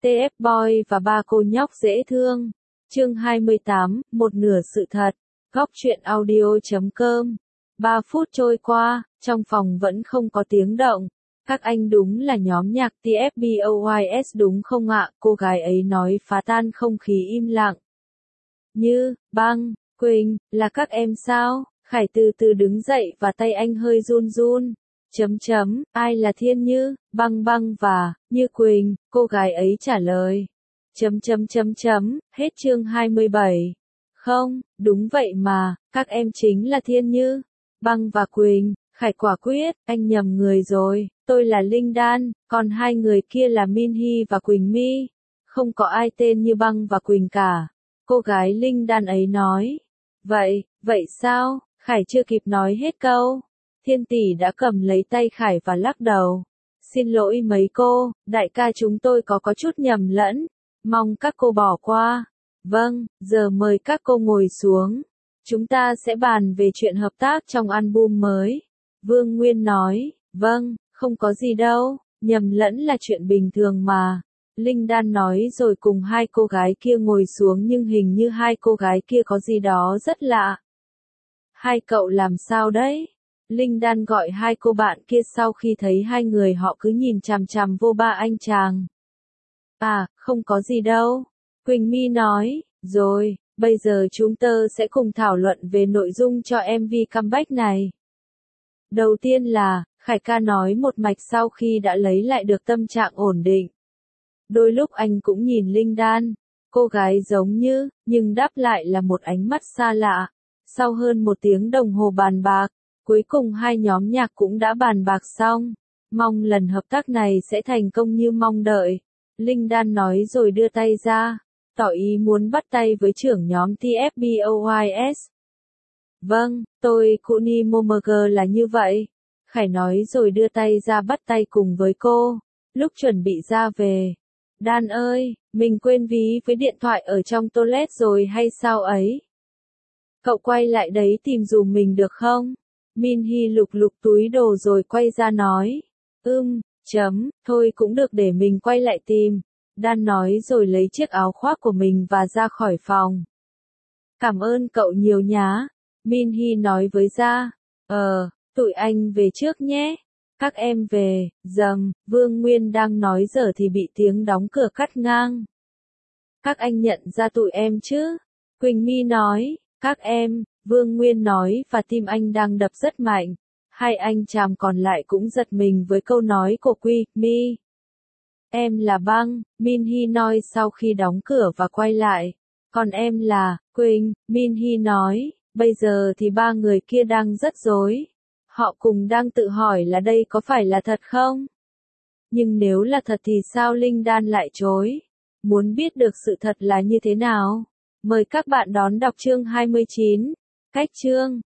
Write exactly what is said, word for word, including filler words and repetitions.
tê ép Boy và ba cô nhóc dễ thương. Chương hai mươi tám, một nửa sự thật. Góc truyện audio chấm com. Ba phút trôi qua, trong phòng vẫn không có tiếng động. Các anh đúng là nhóm nhạc tê ép Boys đúng không ạ? Cô gái ấy nói phá tan không khí im lặng. Như, Băng, Quỳnh, là các em sao? Khải từ từ đứng dậy và tay anh hơi run run. Chấm chấm, ai là Thiên Như, Băng Băng và, Như Quỳnh, cô gái ấy trả lời. Chấm chấm chấm chấm, hết chương hai mươi bảy. Không, đúng vậy mà, các em chính là Thiên Như, Băng và Quỳnh. Khải quả quyết, anh nhầm người rồi, tôi là Linh Đan, còn hai người kia là Min Hy và Quỳnh My. Không có ai tên như Băng và Quỳnh cả. Cô gái Linh Đan ấy nói. Vậy, vậy sao? Khải chưa kịp nói hết câu. Thiên tỷ đã cầm lấy tay Khải và lắc đầu. Xin lỗi mấy cô, đại ca chúng tôi có có chút nhầm lẫn. Mong các cô bỏ qua. Vâng, giờ mời các cô ngồi xuống. Chúng ta sẽ bàn về chuyện hợp tác trong album mới. Vương Nguyên nói, vâng, không có gì đâu, nhầm lẫn là chuyện bình thường mà. Linh Đan nói rồi cùng hai cô gái kia ngồi xuống nhưng hình như hai cô gái kia có gì đó rất lạ. Hai cậu làm sao đấy? Linh Đan gọi hai cô bạn kia sau khi thấy hai người họ cứ nhìn chằm chằm vô ba anh chàng. À, không có gì đâu. Quỳnh My nói, rồi, bây giờ chúng tớ sẽ cùng thảo luận về nội dung cho em vê comeback này. Đầu tiên là, Khải ca nói một mạch sau khi đã lấy lại được tâm trạng ổn định. Đôi lúc anh cũng nhìn Linh Đan, cô gái giống như, nhưng đáp lại là một ánh mắt xa lạ. Sau hơn một tiếng đồng hồ bàn bạc, cuối cùng hai nhóm nhạc cũng đã bàn bạc xong. Mong lần hợp tác này sẽ thành công như mong đợi. Linh Đan nói rồi đưa tay ra, tỏ ý muốn bắt tay với trưởng nhóm tê ép Boys. Vâng, tôi Kuni Momoger là như vậy. Khải nói rồi đưa tay ra bắt tay cùng với cô. Lúc chuẩn bị ra về. Đan ơi, mình quên ví với điện thoại ở trong toilet rồi hay sao ấy? Cậu quay lại đấy tìm dùm mình được không? Min Hy lục lục túi đồ rồi quay ra nói. Ưm, chấm, thôi cũng được để mình quay lại tìm. Đan nói rồi lấy chiếc áo khoác của mình và ra khỏi phòng. Cảm ơn cậu nhiều nhá. Min Hy nói với Gia. Ờ, tụi anh về trước nhé. Các em về, dầm, Vương Nguyên đang nói giờ thì bị tiếng đóng cửa cắt ngang. Các anh nhận ra tụi em chứ? Quỳnh My nói, các em, Vương Nguyên nói và tim anh đang đập rất mạnh. Hai anh chàng còn lại cũng giật mình với câu nói của Quỳnh My. Em là Băng, Min Hy nói sau khi đóng cửa và quay lại. Còn em là, Quỳnh, Min Hy nói, bây giờ thì ba người kia đang rất rối. Họ cùng đang tự hỏi là đây có phải là thật không? Nhưng nếu là thật thì sao Linh Đan lại chối? Muốn biết được sự thật là như thế nào? Mời các bạn đón đọc chương hai mươi chín. Cách chương